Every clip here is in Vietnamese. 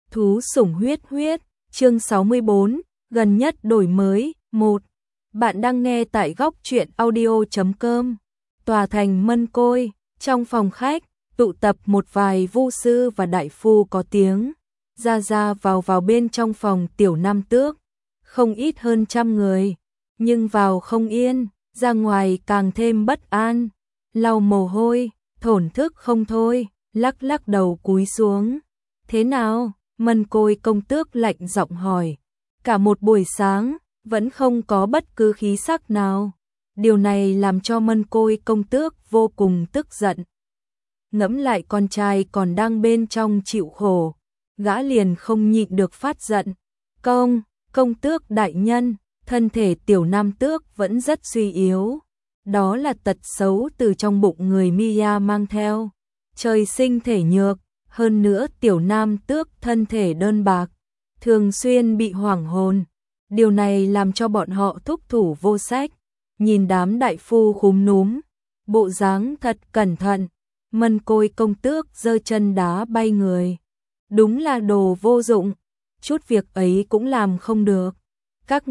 Thú sủng huyết huyết, chương 64, gần nhất đổi mới, 1. Bạn đang nghe tại góc truyện audio.com. Tòa thành Mân Côi, trong phòng khách, tụ tập một vài vu sư và đại phu có tiếng. Ra vào bên trong phòng Tiểu Nam Tước, không ít hơn 100 người, nhưng vào không yên, ra ngoài càng thêm bất an, lau mồ hôi, thổn thức không thôi, lắc đầu cúi xuống. Thế nào? Mân Côi công tước lạnh giọng hỏi. Cả một buổi sáng, vẫn không có bất cứ khí sắc nào. Điều này làm cho Mân Côi công tước vô cùng tức giận. Ngẫm lại con trai còn đang bên trong chịu khổ, gã liền không nhịn được phát giận. Công tước đại nhân, thân thể Tiểu Nam Tước vẫn rất suy yếu. Đó là tật xấu từ trong bụng người Mia mang theo. Trời sinh thể nhược. Hơn nữa Tiểu Nam Tước thân thể đơn bạc, thường xuyên bị hoảng hồn. Điều này làm cho bọn họ thúc thủ vô sách. Nhìn đám đại phu khúm núm, bộ dáng thật cẩn thận. Mân Côi công tước giơ chân đá bay người. Đúng là đồ vô dụng, chút việc ấy cũng làm không được. Các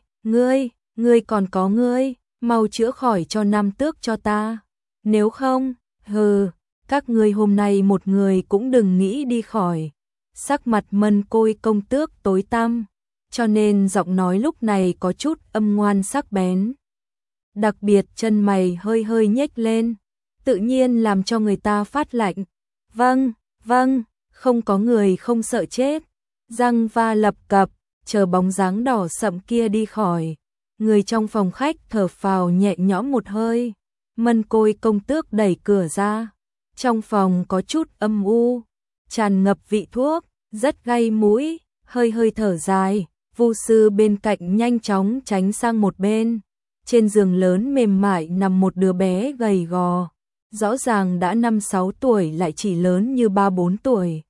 ngươi còn có ngươi, mau chữa khỏi cho Nam Tước cho ta. Nếu không, các ngươi hôm nay một người cũng đừng nghĩ đi khỏi. Sắc mặt Mân Côi công tước tối tăm, cho nên giọng nói lúc này có chút âm ngoan sắc bén. Đặc biệt chân mày hơi nhếch lên, tự nhiên làm cho người ta phát lạnh. Vâng, không có người không sợ chết. Răng va lập cập, chờ bóng dáng đỏ sậm kia đi khỏi. Người trong phòng khách thở phào nhẹ nhõm một hơi. Mân Côi công tước đẩy cửa ra. Trong phòng có chút âm u, tràn ngập vị thuốc, rất gây mũi, hơi thở dài. Vu sư bên cạnh nhanh chóng tránh sang một bên. Trên giường lớn mềm mại nằm một đứa bé gầy gò, rõ ràng đã 5-6 tuổi lại chỉ lớn như 3-4 tuổi.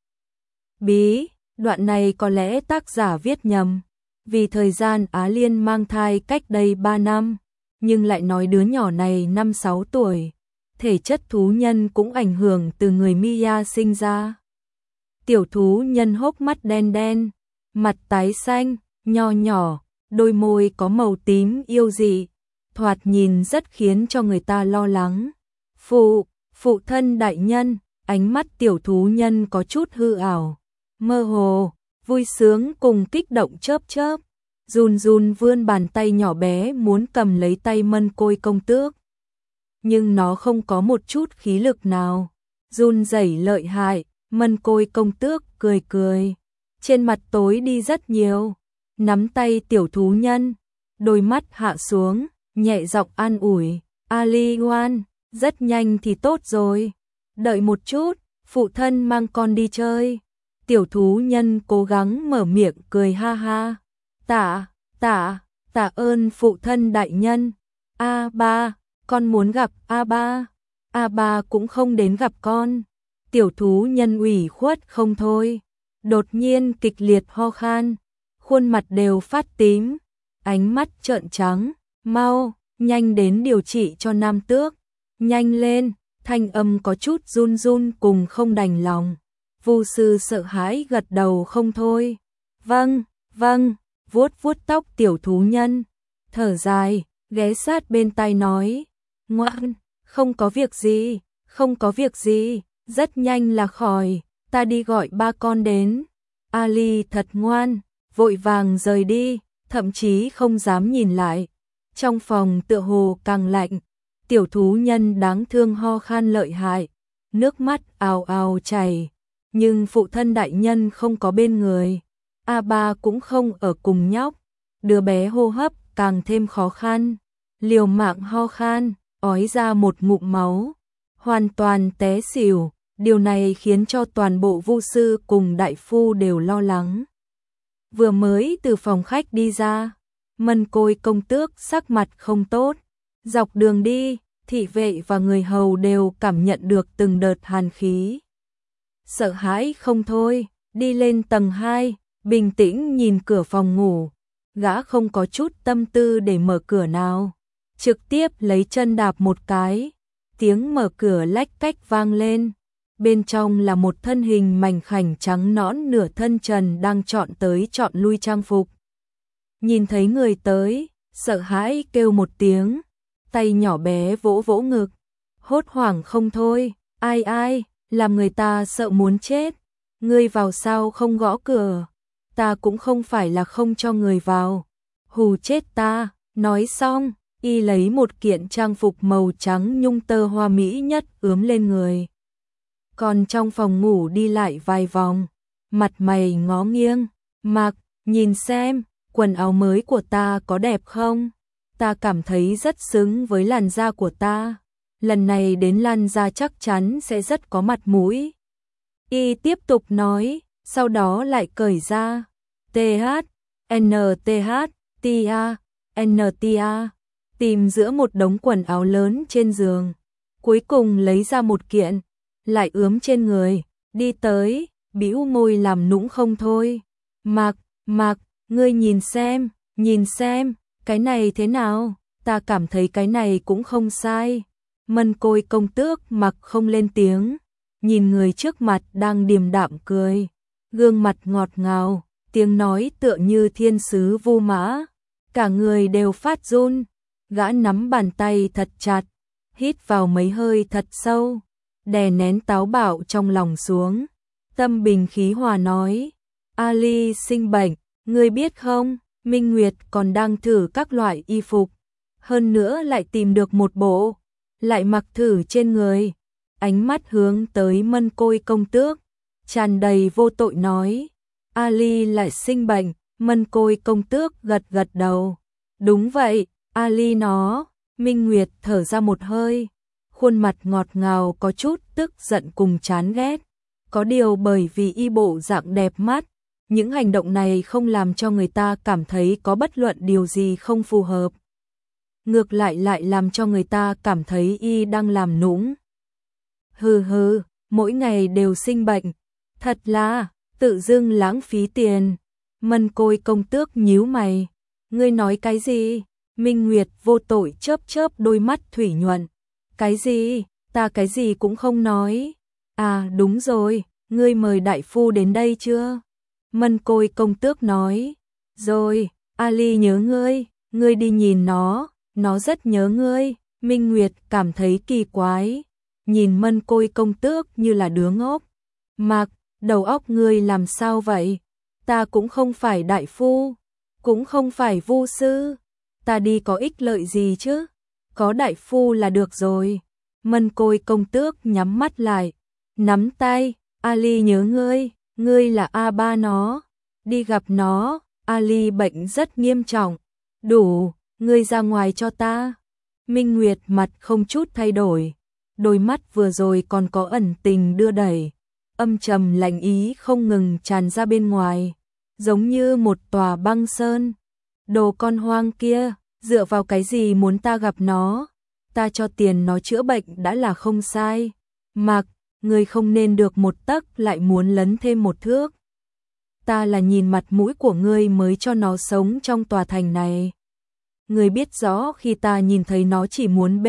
Đoạn này có lẽ tác giả viết nhầm, vì thời gian Á Liên mang thai cách đây 3 năm, nhưng lại nói đứa nhỏ này 5-6 tuổi. Thể chất thú nhân cũng ảnh hưởng từ người Mia sinh ra. Tiểu thú nhân hốc mắt đen, mặt tái xanh, nho nhỏ, đôi môi có màu tím yêu dị, thoạt nhìn rất khiến cho người ta lo lắng. Phụ thân đại nhân, ánh mắt tiểu thú nhân có chút hư ảo, mơ hồ, vui sướng cùng kích động chớp, run vươn bàn tay nhỏ bé muốn cầm lấy tay Mân Côi công tước. Nhưng nó không có một chút khí lực nào, run rẩy lợi hại. Mân Côi công tước cười, trên mặt tối đi rất nhiều, nắm tay tiểu thú nhân, đôi mắt hạ xuống, nhẹ giọng an ủi. Ali ngoan, rất nhanh thì tốt rồi, đợi một chút, phụ thân mang con đi chơi. Tiểu thú nhân cố gắng mở miệng cười ha ha. Tạ ơn phụ thân đại nhân. Ba, con muốn gặp ba. Ba cũng không đến gặp con. Tiểu thú nhân ủy khuất không thôi, đột nhiên kịch liệt ho khan, khuôn mặt đều phát tím, ánh mắt trợn trắng. Nhanh đến điều trị cho Nam Tước, nhanh lên. Thanh âm có chút run cùng không đành lòng. Vu sư sợ hãi gật đầu không thôi. Vâng, vuốt tóc tiểu thú nhân, thở dài, ghé sát bên tai nói. Ngoan, không có việc gì, rất nhanh là khỏi, ta đi gọi ba con đến. Ali thật ngoan, vội vàng rời đi, thậm chí không dám nhìn lại. Trong phòng tựa hồ càng lạnh, tiểu thú nhân đáng thương ho khan lợi hại, nước mắt ào chảy, nhưng phụ thân đại nhân không có bên người. Ba cũng không ở cùng nhóc, đứa bé hô hấp càng thêm khó khăn, liều mạng ho khan, ói ra một ngụm máu, hoàn toàn té xỉu. Điều này khiến cho toàn bộ vu sư cùng đại phu đều lo lắng. Vừa mới từ phòng khách đi ra, Mân Côi công tước sắc mặt không tốt. Dọc đường đi, thị vệ và người hầu đều cảm nhận được từng đợt hàn khí. Sợ hãi không thôi, đi lên tầng 2, bình tĩnh nhìn cửa phòng ngủ. Gã không có chút tâm tư để mở cửa nào, trực tiếp lấy chân đạp một cái. Tiếng mở cửa lách cách vang lên. bên trong là một thân hình mảnh khảnh trắng nõn nửa thân trần đang chọn tới chọn lui trang phục. Nhìn thấy người tới, sợ hãi kêu một tiếng, tay nhỏ bé vỗ vỗ ngực, hốt hoảng không thôi, ai ai, làm người ta sợ muốn chết, ngươi vào sao không gõ cửa, ta cũng không phải là không cho người vào, hù chết ta, nói xong, y lấy một kiện trang phục màu trắng nhung tơ hoa mỹ nhất ướm lên người. Còn trong phòng ngủ đi lại vài vòng, mặt mày ngó nghiêng, Mặc, nhìn xem, quần áo mới của ta có đẹp không? Ta cảm thấy rất xứng với làn da của ta. Lần này đến làn da chắc chắn sẽ rất có mặt mũi. Y tiếp tục nói, sau đó lại cởi ra. TH, NTH, TIA, NTA, tìm giữa một đống quần áo lớn trên giường. Cuối cùng lấy ra một kiện, lại ướm trên người, đi tới, bĩu môi làm nũng không thôi. Mặc, ngươi nhìn xem, cái này thế nào? Ta cảm thấy cái này cũng không sai. Mân Côi công tước Mặc không lên tiếng, nhìn người trước mặt đang điềm đạm cười, gương mặt ngọt ngào, tiếng nói tựa như thiên sứ vu mã, cả người đều phát run. Gã nắm bàn tay thật chặt, hít vào mấy hơi thật sâu, đè nén táo bạo trong lòng xuống, tâm bình khí hòa nói: Ali sinh bệnh, ngươi biết không? Minh Nguyệt còn đang thử các loại y phục, hơn nữa lại tìm được một bộ, lại mặc thử trên người. Ánh mắt hướng tới Mân Côi công tước, tràn đầy vô tội nói: Ali lại sinh bệnh. Mân Côi công tước gật gật đầu. Đúng vậy, Ali nó. Minh Nguyệt thở ra một hơi, khuôn mặt ngọt ngào có chút tức giận cùng chán ghét. Có điều bởi vì y bộ dạng đẹp mắt, những hành động này không làm cho người ta cảm thấy có bất luận điều gì không phù hợp. Ngược lại lại làm cho người ta cảm thấy y đang làm nũng. Hừ, mỗi ngày đều sinh bệnh, thật là tự dưng lãng phí tiền. Mân Côi công tước nhíu mày, ngươi nói cái gì? Minh Nguyệt vô tội chớp chớp đôi mắt thủy nhuận. Cái gì? Ta cái gì cũng không nói. À đúng rồi, ngươi mời đại phu đến đây chưa? Mân Côi công tước nói. Rồi, Ali nhớ ngươi đi nhìn nó rất nhớ ngươi. Minh Nguyệt cảm thấy kỳ quái, nhìn Mân Côi công tước như là đứa ngốc. Mặc, đầu óc ngươi làm sao vậy? Ta cũng không phải đại phu, cũng không phải vu sư, ta đi có ích lợi gì chứ? Có đại phu là được rồi. Mân Côi công tước nhắm mắt lại, nắm tay. Ali nhớ ngươi là A3 nó, đi gặp nó. Ali bệnh rất nghiêm trọng, đủ, ngươi ra ngoài cho ta. Minh Nguyệt mặt không chút thay đổi, đôi mắt vừa rồi còn có ẩn tình đưa đẩy, âm trầm lạnh ý không ngừng tràn ra bên ngoài, giống như một tòa băng sơn. Đồ con hoang kia, dựa vào cái gì muốn ta gặp nó? Ta cho tiền nó chữa bệnh đã là không sai. Mặc, ngươi không nên được một tấc lại muốn lấn thêm một thước. Ta là nhìn mặt mũi của ngươi mới cho nó sống trong tòa thành này. Ngươi biết rõ khi ta nhìn thấy nó chỉ muốn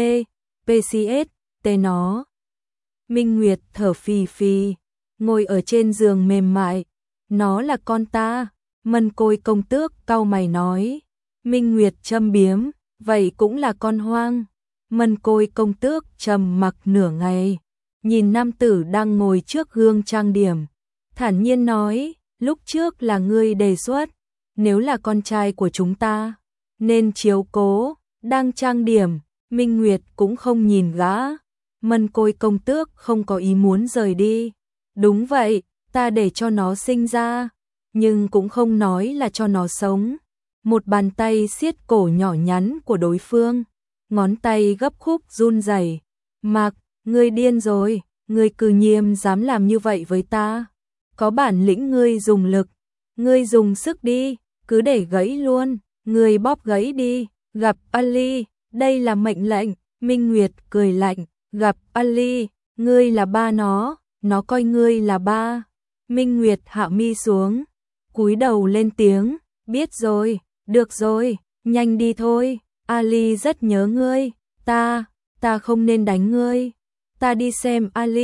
PCS, nó. Minh Nguyệt thở phì phì, ngồi ở trên giường mềm mại. Nó là con ta. Mân Côi công tước cau mày nói. Minh Nguyệt châm biếm, vậy cũng là con hoang. Mân Côi công tước trầm mặc nửa ngày, nhìn nam tử đang ngồi trước gương trang điểm, thản nhiên nói, lúc trước là ngươi đề xuất, nếu là con trai của chúng ta, nên chiếu cố. Đang trang điểm, Minh Nguyệt cũng không nhìn gã. Mân Côi công tước không có ý muốn rời đi. Đúng vậy, ta để cho nó sinh ra, nhưng cũng không nói là cho nó sống. Một bàn tay siết cổ nhỏ nhắn của đối phương, ngón tay gấp khúc run rẩy. Mặc, ngươi điên rồi, ngươi cư nhiên dám làm như vậy với ta. Có bản lĩnh ngươi dùng lực, ngươi dùng sức đi, cứ để gãy luôn, ngươi bóp gãy đi. Gặp Ali, đây là mệnh lệnh. Minh Nguyệt cười lạnh, gặp Ali, ngươi là ba nó coi ngươi là ba. Minh Nguyệt hạ mi xuống, cúi đầu lên tiếng, biết rồi, được rồi, nhanh đi thôi, Ali rất nhớ ngươi, ta không nên đánh ngươi, ta đi xem Ali.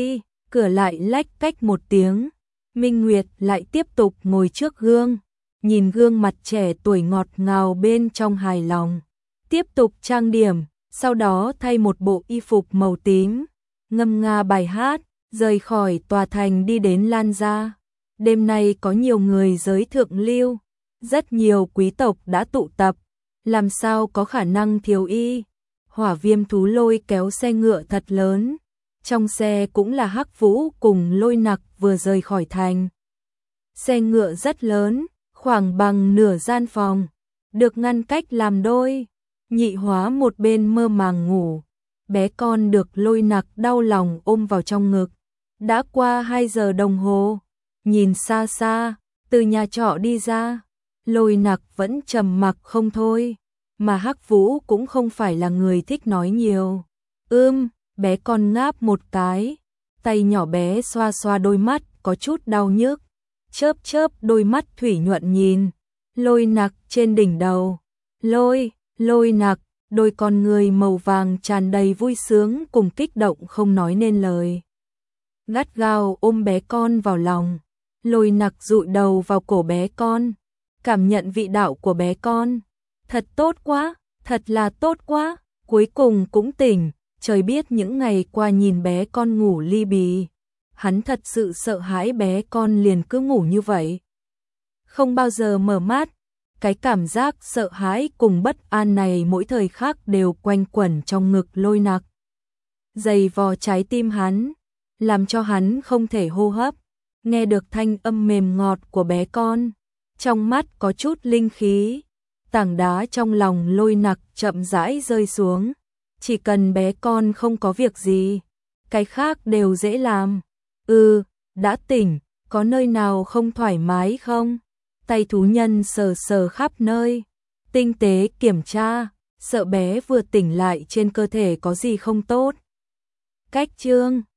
cửa lại lách cách một tiếng. Minh Nguyệt lại tiếp tục ngồi trước gương, nhìn gương mặt trẻ tuổi ngọt ngào bên trong hài lòng. Tiếp tục trang điểm, sau đó thay một bộ y phục màu tím, ngâm nga bài hát, rời khỏi tòa thành đi đến Lan gia. Đêm nay có nhiều người giới thượng lưu, rất nhiều quý tộc đã tụ tập, làm sao có khả năng thiếu y. Hỏa Viêm thú lôi kéo xe ngựa thật lớn, trong xe cũng là Hắc Vũ cùng Lôi Nặc vừa rời khỏi thành. Xe ngựa rất lớn, khoảng bằng nửa gian phòng, được ngăn cách làm đôi. Nhị Hóa một bên mơ màng ngủ, bé con được Lôi Nặc đau lòng ôm vào trong ngực. Đã qua 2 giờ đồng hồ, nhìn xa xa, từ nhà trọ đi ra, Lôi Nặc vẫn trầm mặc không thôi, mà Hắc Vũ cũng không phải là người thích nói nhiều. Bé con ngáp một cái, tay nhỏ bé xoa xoa đôi mắt có chút đau nhức, chớp chớp đôi mắt thủy nhuận nhìn Lôi Nặc trên đỉnh đầu. Lôi Nặc, đôi con người màu vàng tràn đầy vui sướng cùng kích động không nói nên lời. Gắt gao ôm bé con vào lòng, Lôi Nặc dụi đầu vào cổ bé con, cảm nhận vị đạo của bé con. Thật tốt quá, thật là tốt quá, cuối cùng cũng tỉnh. Trời biết những ngày qua nhìn bé con ngủ li bì, hắn thật sự sợ hãi bé con liền cứ ngủ như vậy, không bao giờ mở mắt. Cái cảm giác sợ hãi cùng bất an này mỗi thời khắc đều quanh quẩn trong ngực Lôi Nặc, dày vò trái tim hắn, làm cho hắn không thể hô hấp. Nghe được thanh âm mềm ngọt của bé con, trong mắt có chút linh khí, tảng đá trong lòng Lôi Nặc chậm rãi rơi xuống. Chỉ cần bé con không có việc gì, cái khác đều dễ làm. Đã tỉnh, có nơi nào không thoải mái không? Tay thú nhân sờ sờ khắp nơi, tinh tế kiểm tra, sợ bé vừa tỉnh lại trên cơ thể có gì không tốt. Cách chương